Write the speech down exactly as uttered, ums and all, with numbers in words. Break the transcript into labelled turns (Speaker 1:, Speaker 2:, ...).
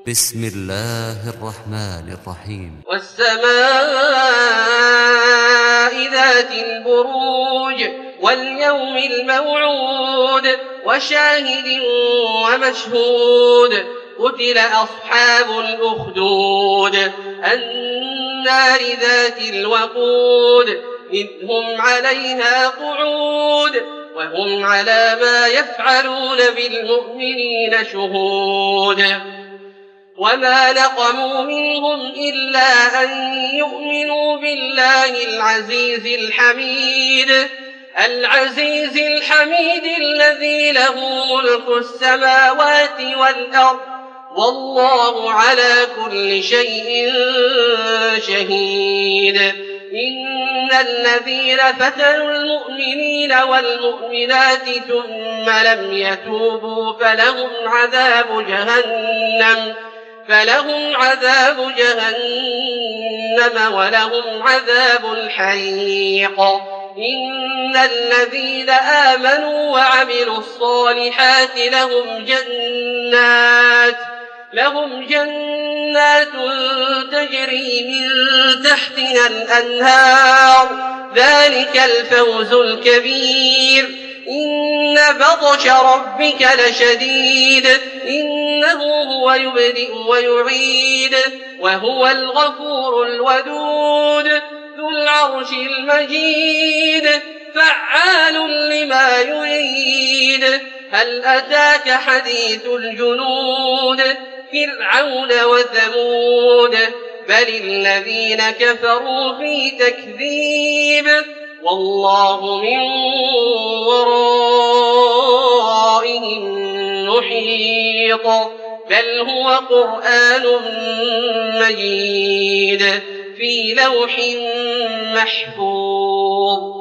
Speaker 1: بسم الله الرحمن الرحيم.
Speaker 2: والسماء ذات البروج واليوم الموعود وشاهد ومشهود قتل أصحاب الأخدود النار ذات الوقود إذ هم عليها قعود وهم على ما يفعلون بالمؤمنين شهود وما نقموا منهم إلا أن يؤمنوا بالله العزيز الحميد العزيز الحميد الذي له ملك السماوات والأرض والله على كل شيء شهيد. إن الذين فتنوا المؤمنين والمؤمنات ثم لم يتوبوا فلهم عذاب جهنم فلهم عذاب جهنم ولهم عذاب الحريق. إن الذين آمنوا وعملوا الصالحات لهم جنات لهم جنات تجري من تحتها الأنهار ذلك الفوز الكبير. إن بطش ربك لشديد إنه هو يبدئ ويعيد وهو الغفور الودود ذو العرش المجيد فعال لما يريد. هل أتاك حديث الجنود فرعون وثمود بل الذين كفروا في تكذيب والله من ورائهم محيط بل هو قرآن مجيد في لوح محفوظ.